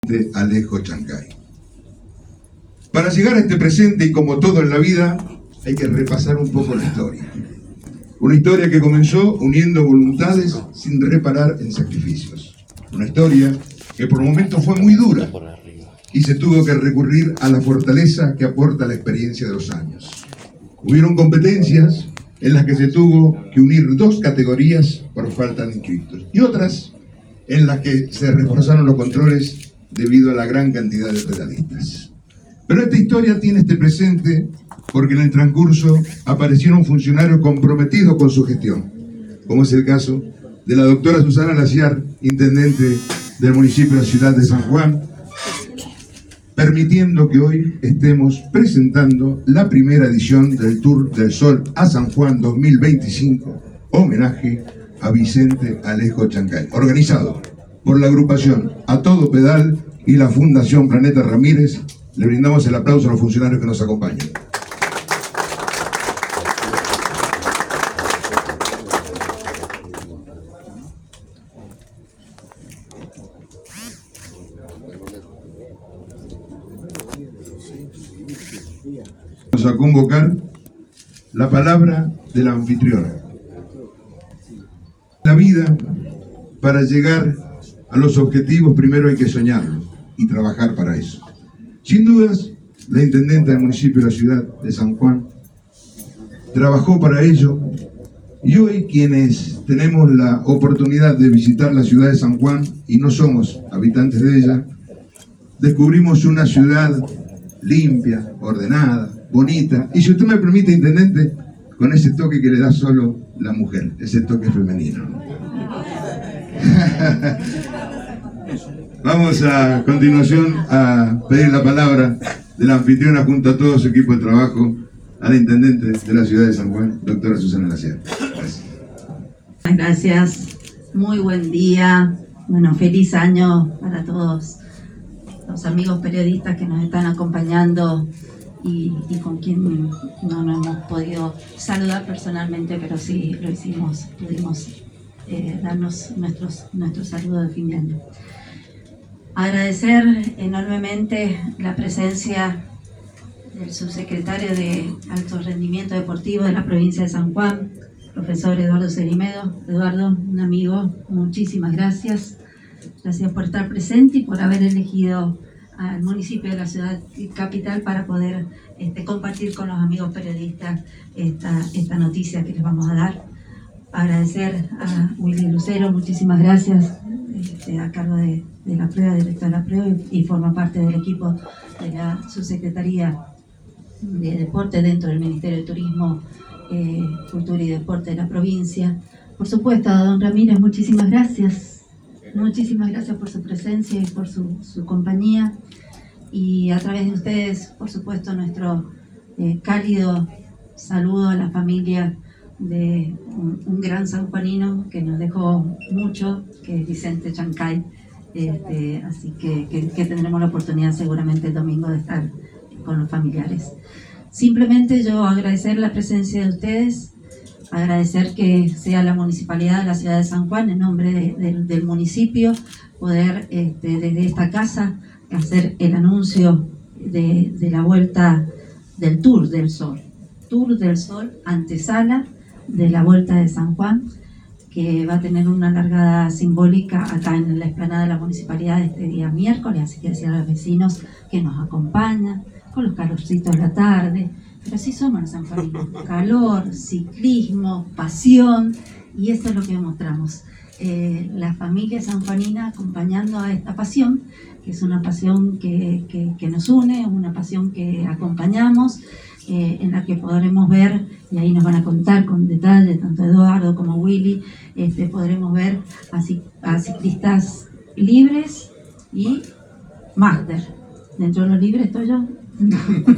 de Alejo Chancay. Para llegar a este presente, y como todo en la vida, hay que repasar un poco la historia. Una historia que comenzó uniendo voluntades sin reparar en sacrificios. Una historia que por momentos fue muy dura y se tuvo que recurrir a la fortaleza que aporta la experiencia de los años. Hubieron competencias en las que se tuvo que unir dos categorías por falta de inscriptos y otras en las que se reforzaron los controles debido a la gran cantidad de pedalistas. Pero esta historia tiene este presente porque en el transcurso aparecieron funcionarios comprometidos con su gestión, como es el caso de la doctora Susana Laciar, intendente del municipio de la ciudad de San Juan, permitiendo que hoy estemos presentando la primera edición del Tour del Sol a San Juan 2025, homenaje a Vicente Alejo Chancay, organizado por la agrupación A Todo Pedal y la Fundación Planeta Ramírez. Le brindamos el aplauso a los funcionarios que nos acompañan. Vamos a convocar la palabra de la anfitriona. La vida, para llegar a los objetivos, primero hay que soñarlo y trabajar para eso. Sin dudas, la intendenta del municipio de la ciudad de San Juan trabajó para ello, y hoy quienes tenemos la oportunidad de visitar la ciudad de San Juan y no somos habitantes de ella, descubrimos una ciudad limpia, ordenada, bonita, y si usted me permite, intendente, con ese toque que le da solo la mujer, ese toque femenino. Vamos a continuación a pedir la palabra de la anfitriona junto a todo su equipo de trabajo, a la intendente de la ciudad de San Juan, doctora Susana Laciar. Gracias. Gracias, muy buen día, bueno, feliz año para todos los amigos periodistas que nos están acompañando y con quien no nos hemos podido saludar personalmente, pero sí lo hicimos, pudimos darnos nuestros saludos de fin de año. Agradecer enormemente la presencia del subsecretario de Alto Rendimiento Deportivo de la provincia de San Juan, profesor Eduardo Cerimedo. Eduardo, un amigo, muchísimas gracias. Gracias por estar presente y por haber elegido al municipio de la ciudad capital para poder compartir con los amigos periodistas esta noticia que les vamos a dar. Agradecer a Willy Lucero, muchísimas gracias, a cargo de la prueba, director de la prueba, y forma parte del equipo de la subsecretaría de Deporte dentro del Ministerio de Turismo, Cultura y Deporte de la provincia. Por supuesto, a don Ramírez, muchísimas gracias. Muchísimas gracias por su presencia y por su compañía. Y a través de ustedes, por supuesto, nuestro cálido saludo a la familia de un gran sanjuanino que nos dejó mucho, que es Vicente Chancay. Así que tendremos la oportunidad seguramente el domingo de estar con los familiares. Simplemente yo agradecer la presencia de ustedes, agradecer que sea la municipalidad de la ciudad de San Juan, en nombre del municipio, poder desde esta casa hacer el anuncio de la vuelta del Tour del Sol. Tour del Sol, antesala de la Vuelta de San Juan, que va a tener una largada simbólica acá en la explanada de la municipalidad este día miércoles, así que decir a los vecinos que nos acompañan, con los calorcitos de la tarde, pero así somos los sanjuaninos, calor, ciclismo, pasión, y eso es lo que demostramos. La familia sanjuanina acompañando a esta pasión, que es una pasión que nos une, una pasión que acompañamos, en la que podremos ver, y ahí nos van a contar con detalle, tanto Eduardo como Willy, podremos ver a ciclistas libres y máster. Dentro de los libres estoy yo. No,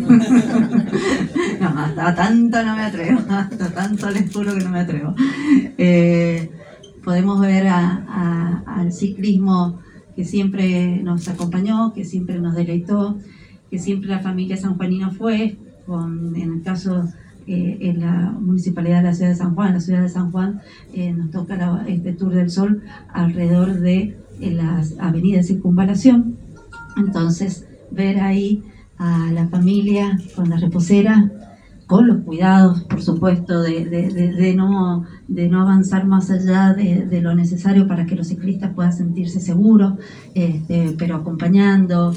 hasta tanto no me atrevo, hasta tanto les juro que no me atrevo. Podemos ver al ciclismo que siempre nos acompañó, que siempre nos deleitó, que siempre la familia sanjuanina fue, en el caso en la municipalidad de la ciudad de San Juan, nos toca este Tour del Sol alrededor de las avenidas de Circunvalación, Entonces, ver ahí a la familia con la reposera, con los cuidados, por supuesto, de no avanzar más allá de lo necesario para que los ciclistas puedan sentirse seguros, pero acompañando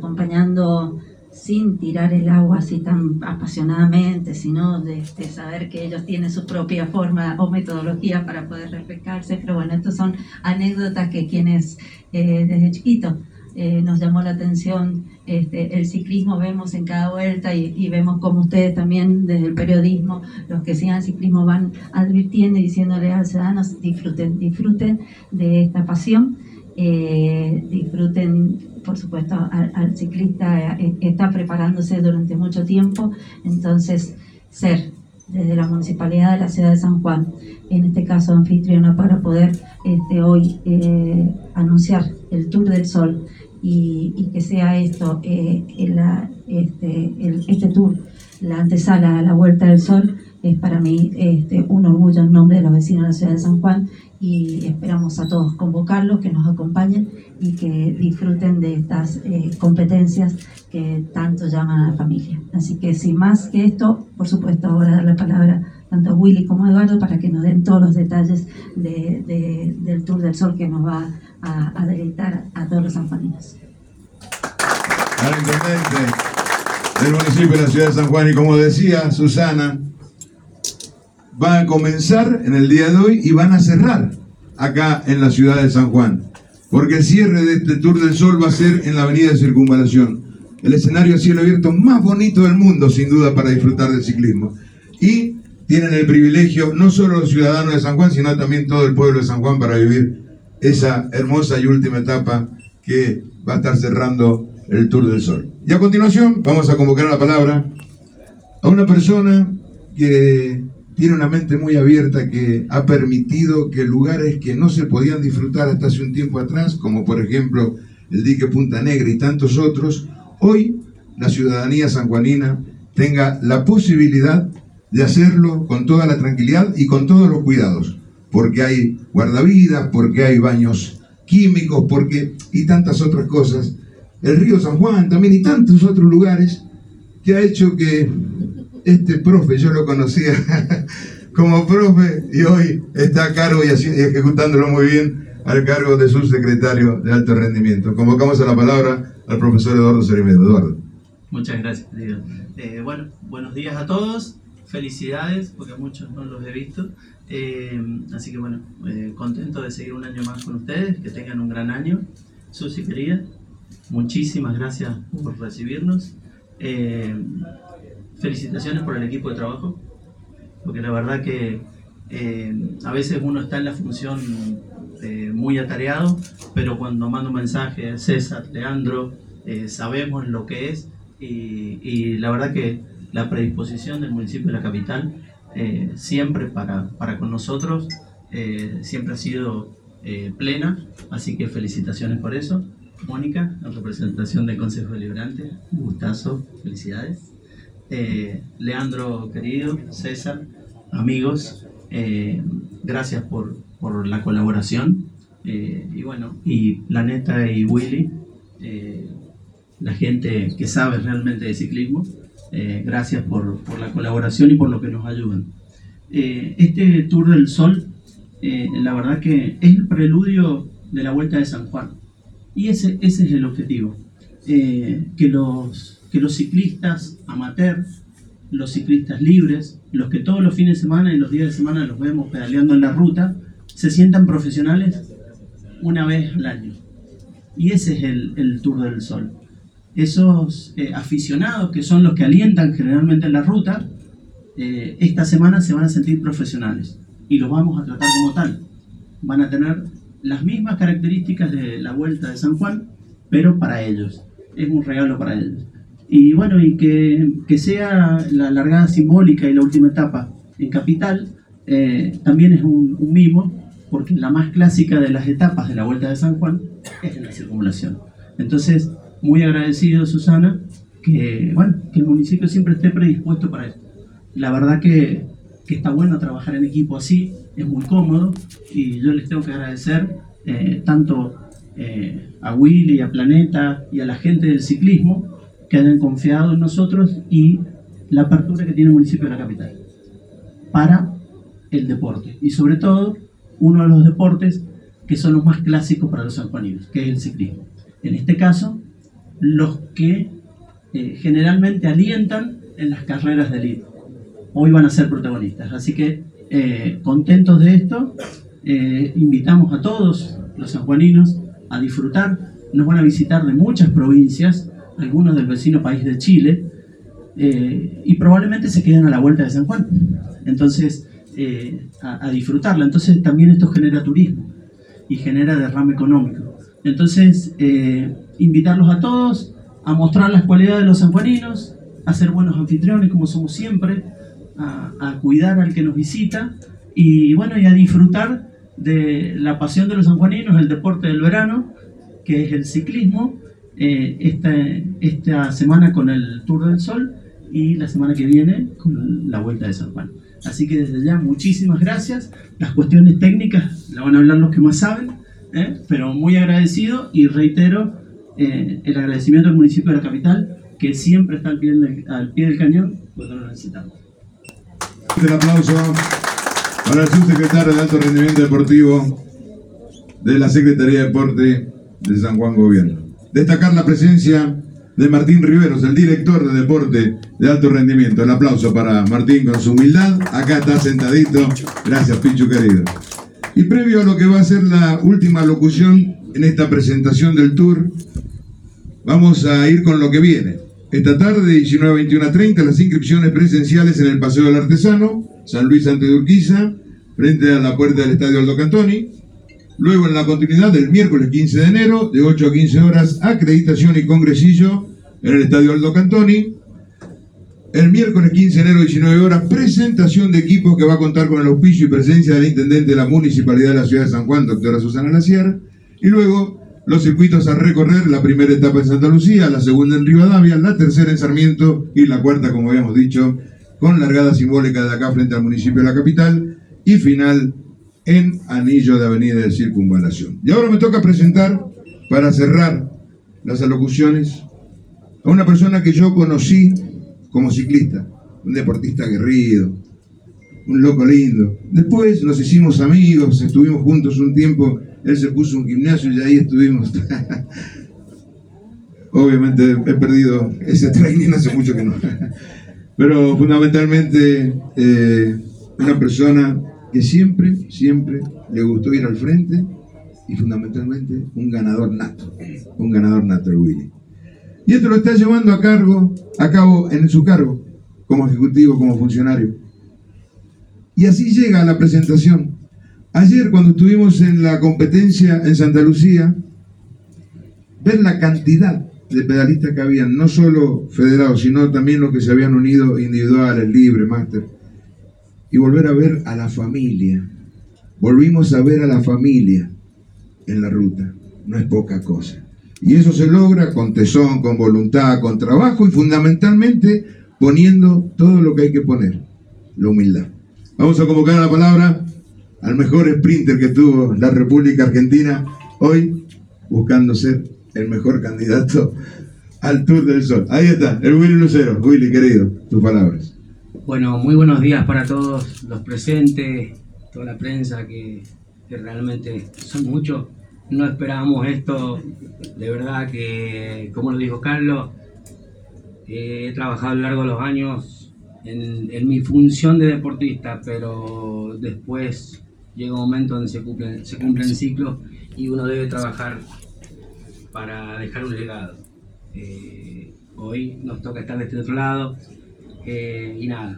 sin tirar el agua así tan apasionadamente, sino de saber que ellos tienen su propia forma o metodología para poder refrescarse. Pero bueno, estas son anécdotas que quienes desde chiquitos nos llamó la atención el ciclismo, vemos en cada vuelta y vemos como ustedes también desde el periodismo, los que sigan el ciclismo van advirtiendo y diciéndole a los ciudadanos: disfruten de esta pasión, disfruten. Por supuesto, al ciclista está preparándose durante mucho tiempo, entonces ser desde la Municipalidad de la Ciudad de San Juan, en este caso anfitriona, para poder hoy anunciar el Tour del Sol y que sea esto, este tour, la antesala a la Vuelta del Sol, es para mí un orgullo en nombre de los vecinos de la Ciudad de San Juan, y esperamos a todos convocarlos, que nos acompañen y que disfruten de estas competencias que tanto llaman a la familia. Así que sin más que esto, por supuesto, ahora dar la palabra tanto a Willy como a Eduardo para que nos den todos los detalles del Tour del Sol, que nos va a deleitar a todos los sanjuaninos. Al intendente del municipio de la Ciudad de San Juan, y como decía Susana, va a comenzar en el día de hoy y van a cerrar acá en la ciudad de San Juan, porque el cierre de este Tour del Sol va a ser en la avenida de Circunvalación, el escenario a cielo abierto más bonito del mundo, sin duda, para disfrutar del ciclismo. Y tienen el privilegio, no solo los ciudadanos de San Juan, sino también todo el pueblo de San Juan, para vivir esa hermosa y última etapa que va a estar cerrando el Tour del Sol. Y a continuación vamos a convocar a la palabra a una persona que tiene una mente muy abierta, que ha permitido que lugares que no se podían disfrutar hasta hace un tiempo atrás, como por ejemplo el dique Punta Negra y tantos otros, hoy la ciudadanía sanjuanina tenga la posibilidad de hacerlo con toda la tranquilidad y con todos los cuidados, porque hay guardavidas, porque hay baños químicos, y tantas otras cosas. El río San Juan también y tantos otros lugares, que ha hecho que este profe, yo lo conocía como profe, y hoy está a cargo y ejecutándolo muy bien al cargo de subsecretario de alto rendimiento. Convocamos a la palabra al profesor Eduardo Ceremedo. Eduardo. Muchas gracias, querido. Bueno, buenos días a todos, felicidades, porque muchos no los he visto. Así que bueno, contento de seguir un año más con ustedes, que tengan un gran año. Susi querida, muchísimas gracias por recibirnos. Felicitaciones por el equipo de trabajo, porque la verdad que a veces uno está en la función muy atareado, pero cuando mando un mensaje, César, Leandro, sabemos lo que es, y la verdad que la predisposición del municipio de la capital siempre para con nosotros siempre ha sido plena, así que felicitaciones por eso. Mónica, en representación del Consejo Deliberante, un gustazo, felicidades. Leandro querido, César, amigos, gracias por la colaboración, y bueno, y Planeta y Willy, la gente que sabe realmente de ciclismo, gracias por la colaboración y por lo que nos ayudan. Este Tour del Sol, la verdad que es el preludio de la Vuelta de San Juan, y ese es el objetivo, que los ciclistas amateur, los ciclistas libres, los que todos los fines de semana y los días de semana los vemos pedaleando en la ruta, se sientan profesionales una vez al año. Y ese es el Tour del Sol. Esos aficionados, que son los que alientan generalmente en la ruta, esta semana se van a sentir profesionales y los vamos a tratar como tal. Van a tener las mismas características de la Vuelta de San Juan, pero para ellos. Es un regalo para ellos. Y bueno, y que sea la largada simbólica y la última etapa en Capital, también es un mimo, porque la más clásica de las etapas de la Vuelta de San Juan es en la circunvalación. Entonces, muy agradecido, Susana, que el municipio siempre esté predispuesto para esto. La verdad que está bueno trabajar en equipo así, es muy cómodo, y yo les tengo que agradecer tanto a Willy, a Planeta y a la gente del ciclismo que hayan confiado en nosotros y la apertura que tiene el municipio de la capital para el deporte. Y sobre todo, uno de los deportes que son los más clásicos para los sanjuaninos, que es el ciclismo. En este caso, los que generalmente alientan en las carreras de elite. Hoy van a ser protagonistas. Así que, contentos de esto, invitamos a todos los sanjuaninos a disfrutar. Nos van a visitar de muchas provincias, algunos del vecino país de Chile, y probablemente se queden a la vuelta de San Juan. Entonces, a disfrutarla. Entonces, también esto genera turismo y genera derrame económico. Entonces, invitarlos a todos a mostrar las cualidades de los sanjuaninos, a ser buenos anfitriones como somos siempre, a cuidar al que nos visita y bueno, y a disfrutar de la pasión de los sanjuaninos, el deporte del verano, que es el ciclismo, esta semana con el Tour del Sol y la semana que viene con la Vuelta de San Juan. Así que desde ya muchísimas gracias. Las cuestiones técnicas la van a hablar los que más saben, pero muy agradecido y reitero el agradecimiento al municipio de la capital, que siempre está al pie del cañón cuando lo necesitamos. El aplauso para el subsecretario de Alto Rendimiento Deportivo de la Secretaría de Deporte de San Juan Gobierno. Destacar la presencia de Martín Riveros, el director de Deporte de Alto Rendimiento. El aplauso para Martín con su humildad. Acá está sentadito. Gracias, Pichu querido. Y previo a lo que va a ser la última locución en esta presentación del Tour, vamos a ir con lo que viene. Esta tarde, 19 a 21:30, las inscripciones presenciales en el Paseo del Artesano, San Luis ante Urquiza, frente a la puerta del Estadio Aldo Cantoni. Luego, en la continuidad, el miércoles 15 de enero, de 8 a 15 horas, acreditación y congresillo en el Estadio Aldo Cantoni. El miércoles 15 de enero, 19 horas, presentación de equipos que va a contar con el auspicio y presencia del intendente de la Municipalidad de la Ciudad de San Juan, doctora Susana Laciar. Y luego, los circuitos a recorrer, la primera etapa en Santa Lucía, la segunda en Rivadavia, la tercera en Sarmiento y la cuarta, como habíamos dicho, con largada simbólica de acá frente al municipio de la capital y final en Anillo de Avenida de Circunvalación. Y ahora me toca presentar, para cerrar las alocuciones, a una persona que yo conocí como ciclista, un deportista aguerrido, un loco lindo. Después nos hicimos amigos, estuvimos juntos un tiempo. Él se puso un gimnasio y ahí estuvimos. Obviamente he perdido ese training hace mucho que no. Pero fundamentalmente una persona que siempre le gustó ir al frente y fundamentalmente un ganador nato el Willy. Y esto lo está llevando a cabo en su cargo como ejecutivo, como funcionario. Y así llega a la presentación. Ayer, cuando estuvimos en la competencia en Santa Lucía, ver la cantidad de pedalistas que habían, no solo federados, sino también los que se habían unido individuales, libre, máster, y volver a ver a la familia. Volvimos a ver a la familia en la ruta. No es poca cosa. Y eso se logra con tesón, con voluntad, con trabajo y fundamentalmente poniendo todo lo que hay que poner, la humildad. Vamos a convocar a la palabra al mejor sprinter que tuvo la República Argentina, hoy buscando ser el mejor candidato al Tour del Sol. Ahí está, el Willy Lucero. Willy, querido, tus palabras. Bueno, muy buenos días para todos los presentes, toda la prensa que realmente son muchos. No esperábamos esto, de verdad que, como lo dijo Carlos, he trabajado a lo largo de los años en mi función de deportista, pero después llega un momento donde se cumplen ciclos y uno debe trabajar para dejar un legado. Hoy nos toca estar de este otro lado y nada.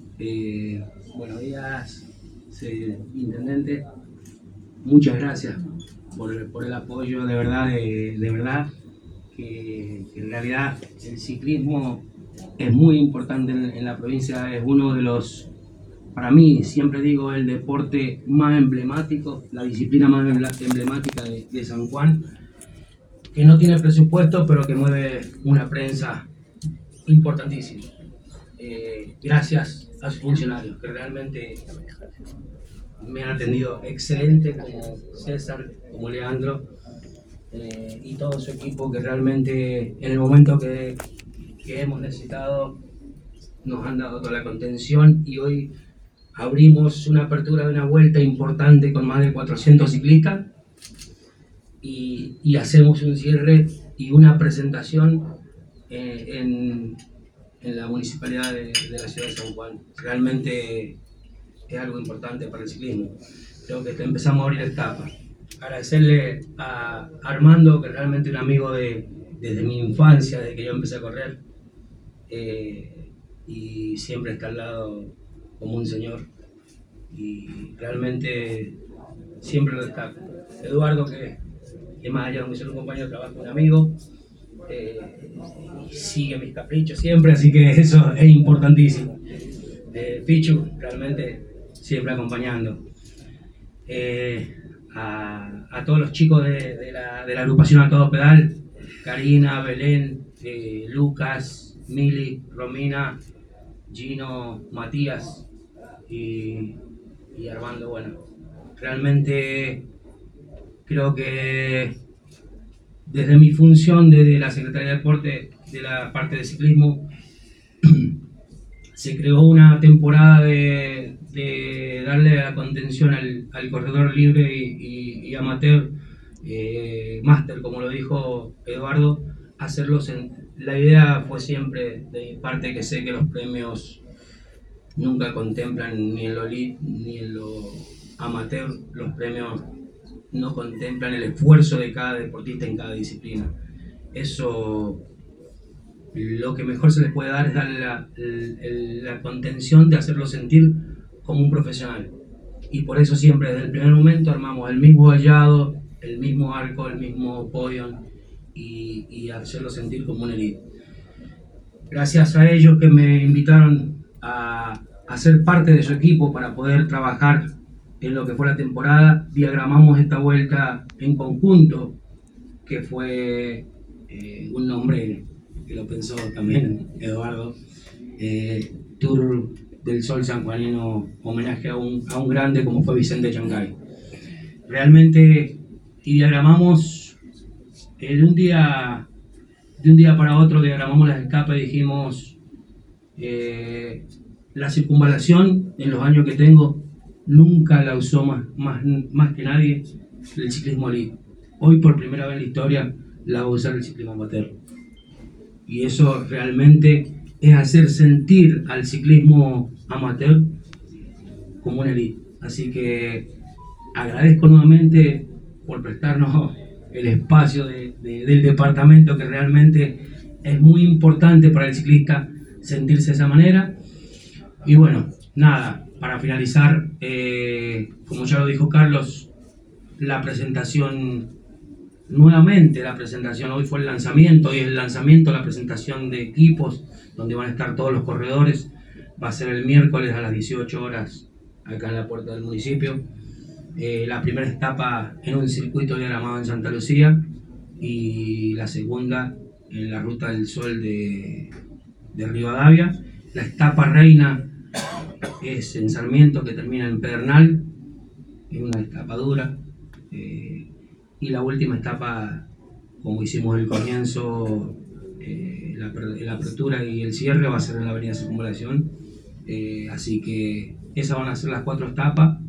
Buenos días, intendente. Muchas gracias por el apoyo, de verdad que en realidad el ciclismo es muy importante en la provincia, es uno de los, para mí, siempre digo, el deporte más emblemático, la disciplina más emblemática de San Juan, que no tiene presupuesto, pero que mueve una prensa importantísima. Gracias a sus funcionarios, que realmente me han atendido excelente, como César, como Leandro, y todo su equipo que realmente en el momento que hemos necesitado nos han dado toda la contención y hoy abrimos una apertura de una vuelta importante con más de 400 ciclistas y hacemos un cierre y una presentación en la municipalidad de la ciudad de San Juan. Realmente es algo importante para el ciclismo. Creo que empezamos a abrir etapas. Agradecerle a Armando, que realmente es un amigo desde mi infancia, desde que yo empecé a correr, y siempre está al lado como un señor. Y realmente siempre lo destaco. Eduardo, que más allá de ser un compañero de trabajo, un amigo, y sigue mis caprichos siempre, así que eso es importantísimo. Pichu, realmente siempre acompañando. A todos los chicos de la agrupación A Todo Pedal, Karina, Belén, Lucas, Mili, Romina, Gino, Matías y Armando. Bueno, realmente creo que desde mi función, desde la Secretaría de Deporte, de la parte de ciclismo, se creó una temporada de darle la contención al corredor libre y amateur, máster, como lo dijo Eduardo, hacerlos la idea fue siempre de mi parte, que sé que los premios nunca contemplan ni en lo elite ni en lo amateur, los premios no contemplan el esfuerzo de cada deportista en cada disciplina. Eso, lo que mejor se les puede dar es darle la contención de hacerlo sentir como un profesional. Y por eso siempre desde el primer momento armamos el mismo vallado, el mismo arco, el mismo podio y hacerlo sentir como un elite. Gracias a ellos que me invitaron a ser parte de su equipo para poder trabajar en lo que fue la temporada, diagramamos esta vuelta en conjunto, que fue un nombre que lo pensó también Eduardo, Tour del Sol Sanjuanino, homenaje a un grande como fue Vicente Chancay. Realmente, y diagramamos de un día para otro, diagramamos las escapas y dijimos, la circunvalación en los años que tengo nunca la usó más que nadie el ciclismo elite. Hoy por primera vez en la historia la va a usar el ciclismo amateur. Y eso realmente es hacer sentir al ciclismo amateur como un elite. Así que agradezco nuevamente por prestarnos el espacio del departamento, que realmente es muy importante para el ciclista sentirse de esa manera. Y bueno, nada, para finalizar, como ya lo dijo Carlos, la presentación, nuevamente la presentación, hoy fue el lanzamiento, y el lanzamiento, la presentación de equipos, donde van a estar todos los corredores, va a ser el miércoles a las 18 horas, acá en la puerta del municipio. La primera etapa en un circuito diagramado en Santa Lucía, y la segunda en la Ruta del Sol de Rivadavia. La etapa reina es en Sarmiento, que termina en Pedernal, es una etapa dura, y la última etapa, como hicimos en el comienzo, la apertura y el cierre va a ser en la avenida Circunvalación, así que esas van a ser las 4 etapas,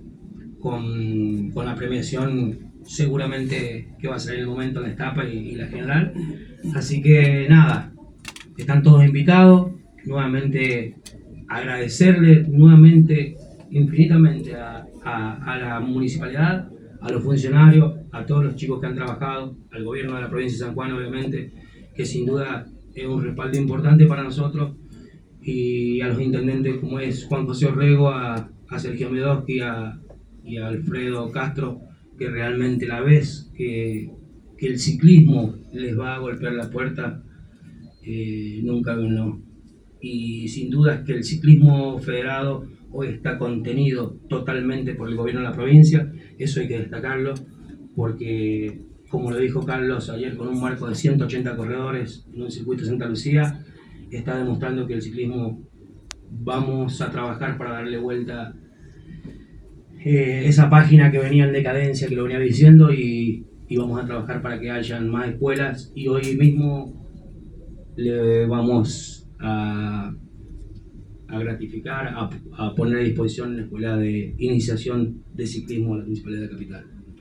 con la premiación seguramente que va a ser en el momento la etapa y la general. Así que nada, están todos invitados. Nuevamente agradecerle infinitamente a la municipalidad, a los funcionarios, a todos los chicos que han trabajado, al gobierno de la provincia de San Juan, obviamente, que sin duda es un respaldo importante para nosotros, y a los intendentes como es Juan José Orrego, a Sergio Medowski y a Alfredo Castro, que realmente la vez que el ciclismo les va a golpear la puerta, nunca vino. Y sin duda es que el ciclismo federado hoy está contenido totalmente por el gobierno de la provincia, eso hay que destacarlo, porque como lo dijo Carlos ayer, con un marco de 180 corredores en un circuito de Santa Lucía, está demostrando que el ciclismo vamos a trabajar para darle vuelta esa página que venía en decadencia, que lo venía diciendo, y y vamos a trabajar para que hayan más escuelas, y hoy mismo le vamos a gratificar, a poner a disposición una escuela de iniciación de ciclismo a la Municipalidad de Capital,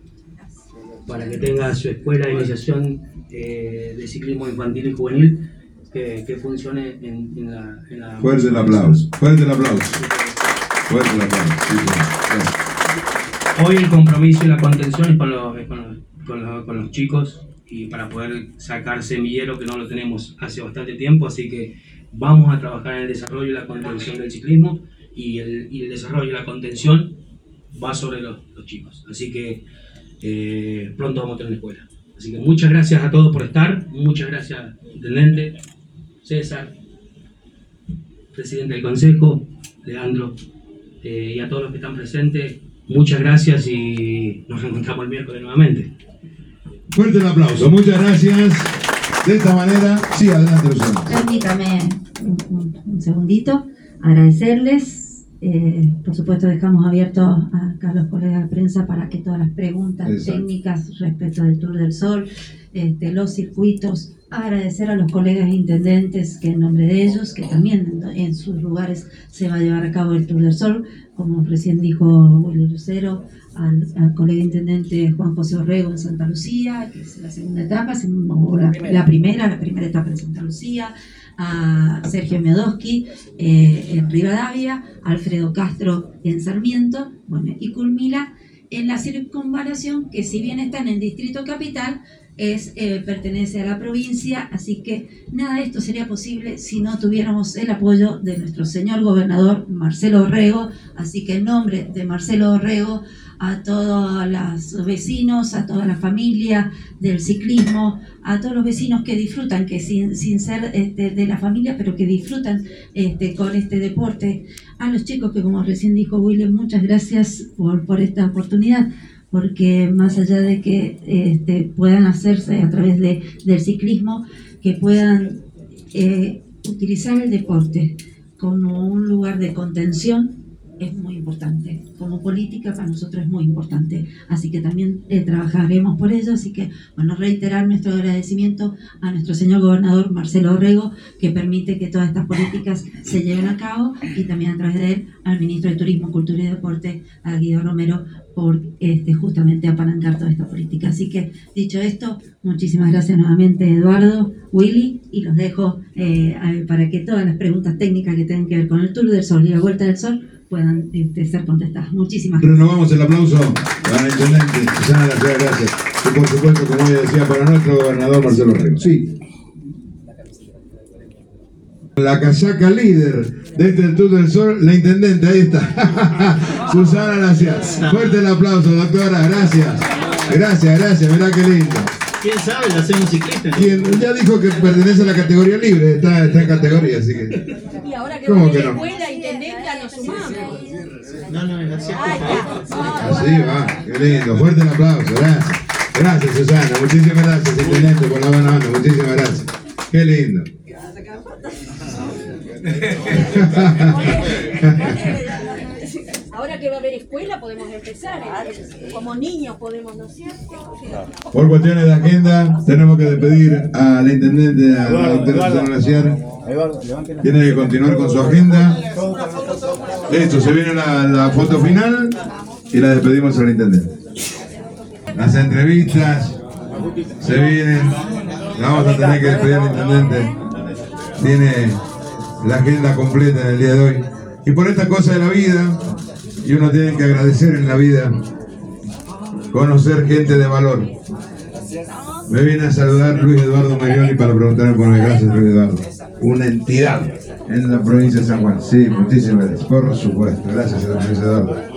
para que tenga su escuela de iniciación de ciclismo infantil y juvenil que funcione en la... Fuerte el aplauso, fuerte el aplauso. Fuerte el aplauso. Sí, sí. Hoy el compromiso y la contención es con los chicos, y para poder sacar semillero que no lo tenemos hace bastante tiempo, así que vamos a trabajar en el desarrollo y la contención del ciclismo, y el desarrollo y la contención va sobre los chicos, así que pronto vamos a tener una escuela. Así que muchas gracias a todos por estar, muchas gracias Intendente, César, Presidente del Consejo, Leandro, y a todos los que están presentes, muchas gracias y nos reencontramos el miércoles nuevamente. Fuerte el aplauso, muchas gracias. De esta manera, sí, adelante, Luciano. Permítame un segundito, agradecerles. Por supuesto, dejamos abiertos acá a los colegas de prensa para que todas las preguntas técnicas respecto del Tour del Sol, los circuitos, agradecer a los colegas intendentes que en nombre de ellos, que también en sus lugares se va a llevar a cabo el Tour del Sol, como recién dijo Willy Lucero, al colega intendente Juan José Orrego en Santa Lucía, que es la segunda etapa, o la primera etapa en Santa Lucía, a Sergio Miodowski en Rivadavia, Alfredo Castro en Sarmiento, bueno, y culmina en la circunvalación, que si bien están en Distrito Capital, pertenece a la provincia, así que nada de esto sería posible si no tuviéramos el apoyo de nuestro señor gobernador Marcelo Orrego. Así que en nombre de Marcelo Orrego, a todos los vecinos, a toda la familia del ciclismo, a todos los vecinos que disfrutan, que sin ser de la familia, pero que disfrutan con este deporte, a los chicos que, como recién dijo Willy, muchas gracias por esta oportunidad, porque más allá de que puedan hacerse a través del ciclismo, que puedan utilizar el deporte como un lugar de contención, es muy importante. Como política para nosotros es muy importante, así que también trabajaremos por ello. Así que, bueno, reiterar nuestro agradecimiento a nuestro señor gobernador Marcelo Orrego, que permite que todas estas políticas se lleven a cabo, y también a través de él al ministro de Turismo, Cultura y Deporte, a Guido Romero, por justamente apalancar toda esta política. Así que, dicho esto, muchísimas gracias nuevamente, Eduardo, Willy, y los dejo para que todas las preguntas técnicas que tengan que ver con el Tour del Sol y la Vuelta del Sol puedan ser contestadas. Muchísimas gracias. Renovamos el aplauso para el intendente Susana de la Ciudad, gracias. Y por supuesto, como ella decía, para nuestro gobernador Marcelo Orrego. Sí. La casaca líder de este Tour del Sol, la intendente, ahí está. Susana Lacias. Fuerte el aplauso, doctora, gracias. Gracias, mirá qué lindo. ¿Quién sabe? La hacemos ciclista. Quien ya dijo que pertenece a la categoría libre, está en categoría, así que... Y ahora que ¿Cómo va a que la no? escuela intendenta, nos sumamos. No, es así. Así va, qué lindo. Fuerte el aplauso, gracias. Gracias, Susana, muchísimas gracias, intendente, por la buena onda, muchísimas gracias. Qué lindo. Ahora que va a haber escuela podemos empezar, como niños podemos, ¿no es cierto? Por cuestiones de agenda, tenemos que despedir a la intendente, a la doctora Susana Laciar. Tiene que continuar con su agenda. Listo, se viene la foto final y la despedimos al intendente. Las entrevistas se vienen. Vamos a tener que despedir al intendente. Tiene la agenda completa en el día de hoy. Y por esta cosa de la vida, y uno tiene que agradecer en la vida, conocer gente de valor. Me viene a saludar Luis Eduardo Merioni para preguntarme por mi gracias, Luis Eduardo. Una entidad en la provincia de San Juan. Sí, muchísimas gracias. Por supuesto. Gracias, Luis Eduardo.